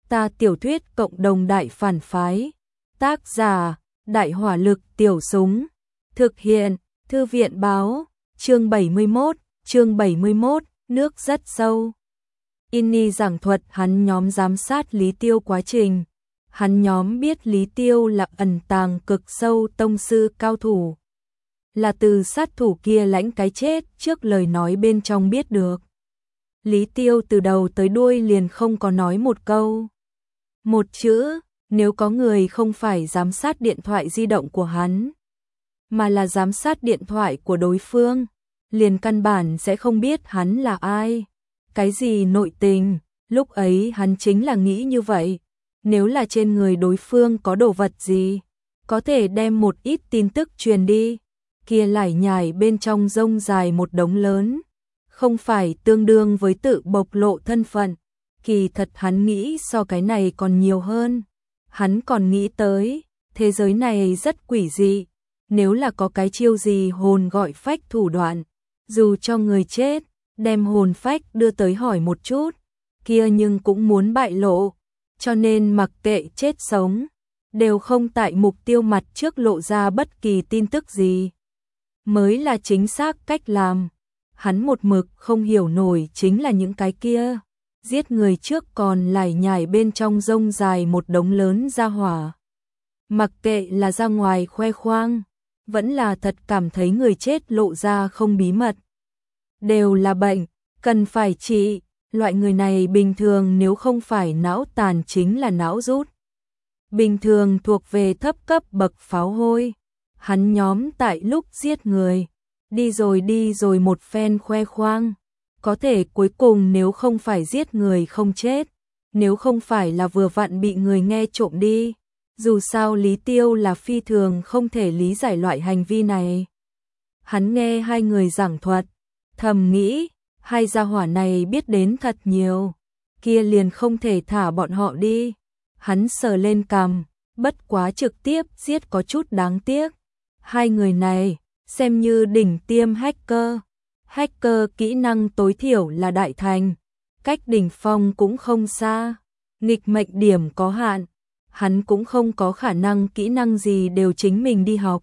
Ta tiểu thuyết cộng đồng đại phản phái. Tác giả: Đại hỏa lực tiểu súng. Thực hiện: Thư viện báo. Chương 71, nước rất sâu. Inni giảng thuật hắn nhóm giám sát Lý Tiêu quá trình. Hắn nhóm biết Lý Tiêu là ẩn tàng cực sâu tông sư cao thủ. Là từ sát thủ kia lãnh cái chết trước lời nói bên trong biết được. Lý Tiêu từ đầu tới đuôi liền không có nói một câu. Một chữ, nếu có người không phải giám sát điện thoại di động của hắn, mà là giám sát điện thoại của đối phương, liền căn bản sẽ không biết hắn là ai. Cái gì nội tình, lúc ấy hắn chính là nghĩ như vậy. Nếu là trên người đối phương có đồ vật gì, có thể đem một ít tin tức truyền đi, kia lải nhải bên trong rông dài một đống lớn, không phải tương đương với tự bộc lộ thân phận. Kỳ thật hắn nghĩ so cái này còn nhiều hơn. Hắn còn nghĩ tới, thế giới này rất quỷ dị, nếu là có cái chiêu gì hồn gọi phách thủ đoạn, dù cho người chết, đem hồn phách đưa tới hỏi một chút, kia nhưng cũng muốn bại lộ, cho nên mặc kệ chết sống, đều không tại mục tiêu mặt trước lộ ra bất kỳ tin tức gì, mới là chính xác cách làm. Hắn một mực không hiểu nổi chính là những cái kia, giết người trước còn lải nhải bên trong rông dài một đống lớn ra hỏa. Mặc kệ là ra ngoài khoe khoang, vẫn là thật cảm thấy người chết lộ ra không bí mật, đều là bệnh, cần phải trị. Loại người này bình thường nếu không phải não tàn chính là não rút. Bình thường thuộc về thấp cấp bậc pháo hôi. Hắn nhóm tại lúc giết người, đi rồi một phen khoe khoang. Có thể cuối cùng nếu không phải giết người không chết, nếu không phải là vừa vặn bị người nghe trộm đi. Dù sao Lý Tiêu là phi thường không thể lý giải loại hành vi này. Hắn nghe hai người giảng thuật, thầm nghĩ, hai gia hỏa này biết đến thật nhiều, kia liền không thể thả bọn họ đi. Hắn sờ lên cằm, bất quá trực tiếp giết có chút đáng tiếc. Hai người này, xem như đỉnh tiêm hacker. Hacker kỹ năng tối thiểu là đại thành, cách đỉnh phong cũng không xa, nghịch mệnh điểm có hạn, hắn cũng không có khả năng kỹ năng gì đều chính mình đi học,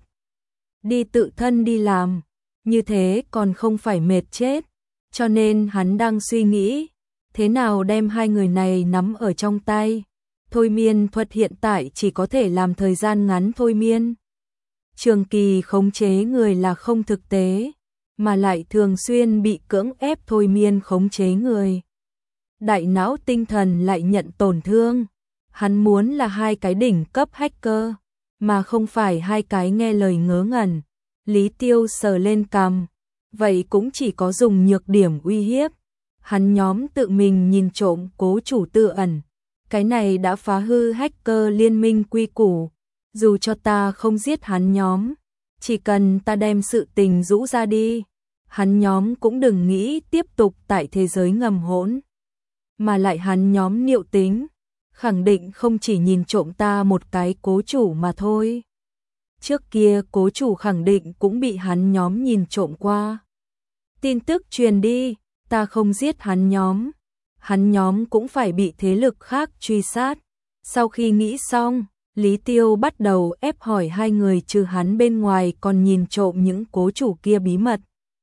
đi tự thân đi làm, như thế còn không phải mệt chết. Cho nên hắn đang suy nghĩ, thế nào đem hai người này nắm ở trong tay. Thôi miên thuật hiện tại chỉ có thể làm thời gian ngắn thôi miên. Trường kỳ khống chế người là không thực tế, mà lại thường xuyên bị cưỡng ép thôi miên khống chế người. Đại não tinh thần lại nhận tổn thương. Hắn muốn là hai cái đỉnh cấp hacker, mà không phải hai cái nghe lời ngớ ngẩn. Lý Tiêu sờ lên cằm. Vậy cũng chỉ có dùng nhược điểm uy hiếp. Hắn nhóm tự mình nhìn trộm cố chủ tự ẩn. Cái này đã phá hư hacker liên minh quy củ. Dù cho ta không giết hắn nhóm, chỉ cần ta đem sự tình rũ ra đi, hắn nhóm cũng đừng nghĩ tiếp tục tại thế giới ngầm hỗn. Mà lại hắn nhóm niệu tính, khẳng định không chỉ nhìn trộm ta một cái cố chủ mà thôi. Trước kia cố chủ khẳng định cũng bị hắn nhóm nhìn trộm qua. Tin tức truyền đi, ta không giết hắn nhóm cũng phải bị thế lực khác truy sát. Sau khi nghĩ xong, Lý Tiêu bắt đầu ép hỏi hai người trừ hắn bên ngoài còn nhìn trộm những cố chủ kia bí mật.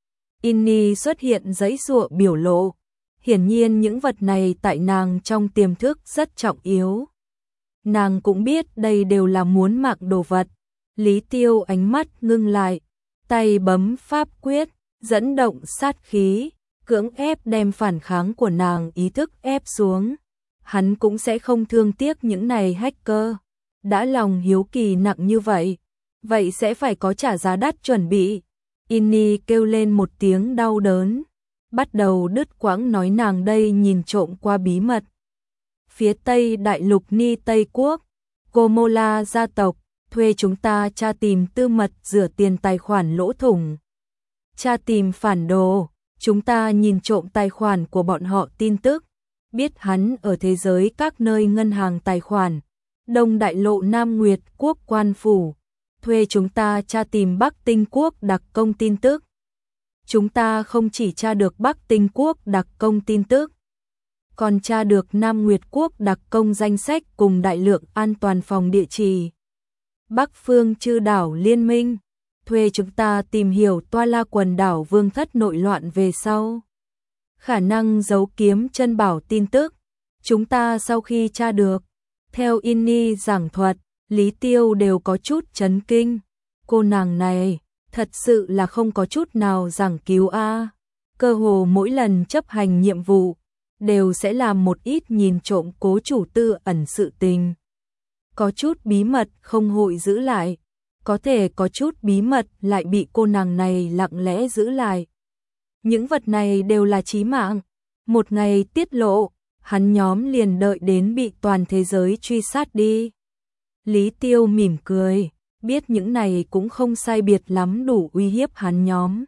Inni xuất hiện giãy giụa biểu lộ, hiển nhiên những vật này tại nàng trong tiềm thức rất trọng yếu. Nàng cũng biết đây đều là muốn mạng đồ vật. Lý Tiêu ánh mắt ngưng lại, tay bấm pháp quyết, dẫn động sát khí, cưỡng ép đem phản kháng của nàng ý thức ép xuống. Hắn cũng sẽ không thương tiếc những này hacker. Đã lòng hiếu kỳ nặng như vậy, vậy sẽ phải có trả giá đắt chuẩn bị. Inni kêu lên một tiếng đau đớn, bắt đầu đứt quãng nói nàng đây nhìn trộm qua bí mật. Phía Tây Đại lục Ni Tây Quốc, Gomola gia tộc thuê chúng ta tra tìm tư mật rửa tiền tài khoản lỗ thủng. Tra tìm phản đồ, chúng ta nhìn trộm tài khoản của bọn họ tin tức, biết hắn ở thế giới các nơi ngân hàng tài khoản. Đông Đại lộ Nam Nguyệt Quốc quan phủ, thuê chúng ta tra tìm Bắc Tinh Quốc đặc công tin tức. Chúng ta không chỉ tra được Bắc Tinh Quốc đặc công tin tức, còn tra được Nam Nguyệt Quốc đặc công danh sách cùng đại lượng an toàn phòng địa chỉ. Bắc Phương Chư Đảo Liên minh thuê chúng ta tìm hiểu Toa La quần đảo vương thất nội loạn về sau. Khả năng giấu kiếm chân bảo tin tức, chúng ta sau khi tra được, theo Inni giảng thuật, Lý Tiêu đều có chút chấn kinh. Cô nàng này, thật sự là không có chút nào giảng cứu a. Cơ hồ mỗi lần chấp hành nhiệm vụ, đều sẽ làm một ít nhìn trộm cố chủ tư ẩn sự tình. Có chút bí mật không hội giữ lại, có thể có chút bí mật lại bị cô nàng này lặng lẽ giữ lại. Những vật này đều là chí mạng, một ngày tiết lộ, hắn nhóm liền đợi đến bị toàn thế giới truy sát đi. Lý Tiêu mỉm cười, biết những này cũng không sai biệt lắm đủ uy hiếp hắn nhóm.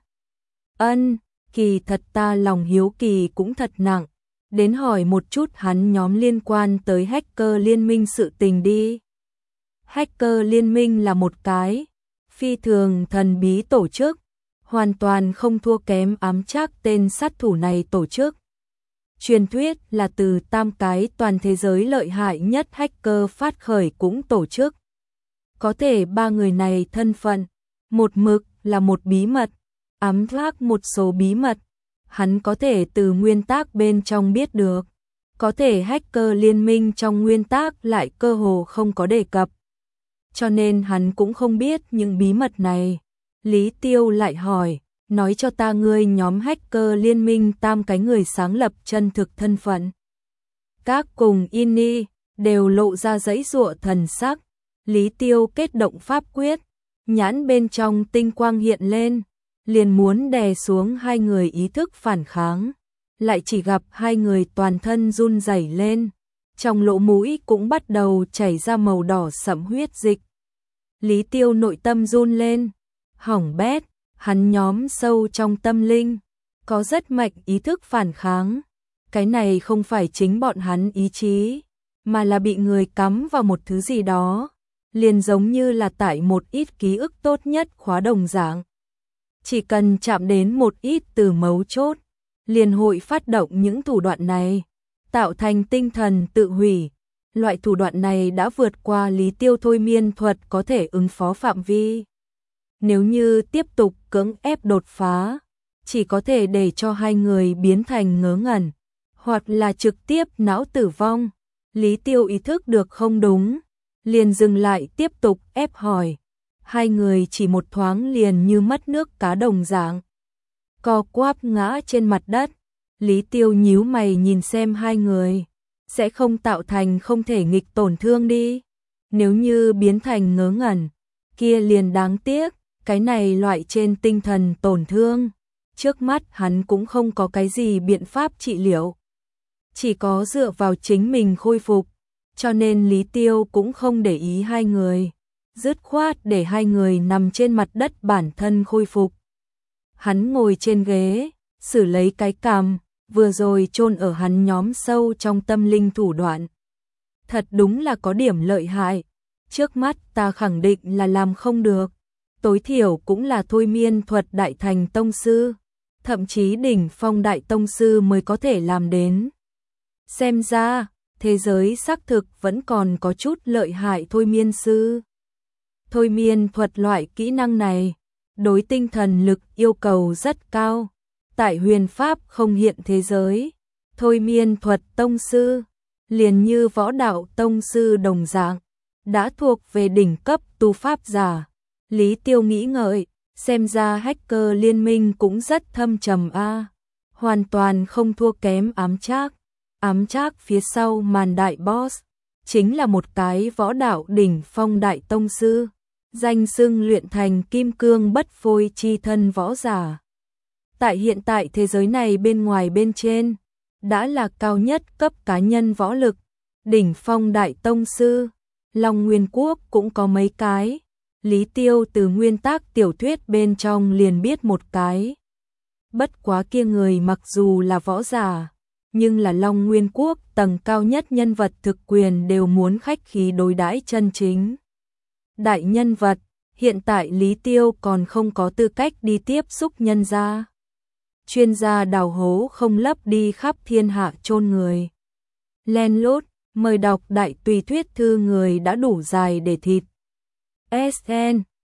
Kỳ thật ta lòng hiếu kỳ cũng thật nặng, đến hỏi một chút hắn nhóm liên quan tới hacker liên minh sự tình đi. Hacker liên minh là một cái phi thường thần bí tổ chức, hoàn toàn không thua kém ám trác tên sát thủ này tổ chức. Truyền thuyết là từ 3 cái toàn thế giới lợi hại nhất hacker phát khởi cũng tổ chức. Có thể 3 người này thân phận, một mực là một bí mật, ám thác một số bí mật, hắn có thể từ nguyên tác bên trong biết được. Có thể hacker liên minh trong nguyên tác lại cơ hồ không có đề cập. Cho nên hắn cũng không biết những bí mật này. Lý Tiêu lại hỏi, nói cho ta ngươi nhóm hacker liên minh 3 cái người sáng lập chân thực thân phận. Các cùng Inni đều lộ ra giãy giụa thần sắc. Lý Tiêu kết động pháp quyết, nhãn bên trong tinh quang hiện lên, liền muốn đè xuống 2 người ý thức phản kháng, lại chỉ gặp 2 người toàn thân run rẩy lên, trong lỗ mũi cũng bắt đầu chảy ra màu đỏ sẫm huyết dịch. Lý Tiêu nội tâm run lên, hỏng bét, hắn nhóm sâu trong tâm linh, có rất mạnh ý thức phản kháng. Cái này không phải chính bọn hắn ý chí, mà là bị người cắm vào một thứ gì đó, liền giống như là tại một ít ký ức tốt nhất khóa đồng dạng. Chỉ cần chạm đến một ít từ mấu chốt, liền hội phát động những thủ đoạn này, tạo thành tinh thần tự hủy. Loại thủ đoạn này đã vượt qua Lý Tiêu thôi miên thuật có thể ứng phó phạm vi. Nếu như tiếp tục cưỡng ép đột phá, chỉ có thể để cho 2 người biến thành ngớ ngẩn, hoặc là trực tiếp não tử vong. Lý Tiêu ý thức được không đúng, liền dừng lại tiếp tục ép hỏi. 2 người chỉ một thoáng liền như mất nước cá đồng dạng, co quắp ngã trên mặt đất. Lý Tiêu nhíu mày nhìn xem 2 người, sẽ không tạo thành không thể nghịch tổn thương đi. Nếu như biến thành ngớ ngẩn, kia liền đáng tiếc. Cái này loại trên tinh thần tổn thương, trước mắt hắn cũng không có cái gì biện pháp trị liệu, chỉ có dựa vào chính mình khôi phục. Cho nên Lý Tiêu cũng không để ý 2 người, dứt khoát để 2 người nằm trên mặt đất bản thân khôi phục. Hắn ngồi trên ghế, xử lấy cái cằm, vừa rồi chôn ở hắn nhóm sâu trong tâm linh thủ đoạn. Thật đúng là có điểm lợi hại, trước mắt ta khẳng định là làm không được. Tối thiểu cũng là thôi miên thuật đại thành tông sư, thậm chí đỉnh phong đại tông sư mới có thể làm đến. Xem ra, thế giới xác thực vẫn còn có chút lợi hại thôi miên sư. Thôi miên thuật loại kỹ năng này, đối tinh thần lực yêu cầu rất cao. Tại huyền pháp không hiện thế giới, thôi miên thuật tông sư, liền như võ đạo tông sư đồng dạng, đã thuộc về đỉnh cấp tu pháp giả. Lý Tiêu nghĩ ngợi, xem ra hacker liên minh cũng rất thâm trầm a, hoàn toàn không thua kém ám trác. Ám trác phía sau màn đại boss, chính là một cái võ đạo đỉnh phong đại tông sư, danh xưng luyện thành kim cương bất phôi chi thân võ giả. Tại hiện tại thế giới này bên ngoài bên trên, đã là cao nhất cấp cá nhân võ lực, đỉnh phong đại tông sư, Long Nguyên Quốc cũng có mấy cái. Lý Tiêu từ nguyên tác tiểu thuyết bên trong liền biết một cái. Bất quá kia người mặc dù là võ giả, nhưng là Long Nguyên Quốc tầng cao nhất nhân vật thực quyền đều muốn khách khí đối đãi chân chính. Đại nhân vật, hiện tại Lý Tiêu còn không có tư cách đi tiếp xúc nhân gia. Chuyên gia đào hố không lấp đi khắp thiên hạ chôn người. Lenlốt, mời đọc đại tùy thuyết thư người đã đủ dài để thịt. SN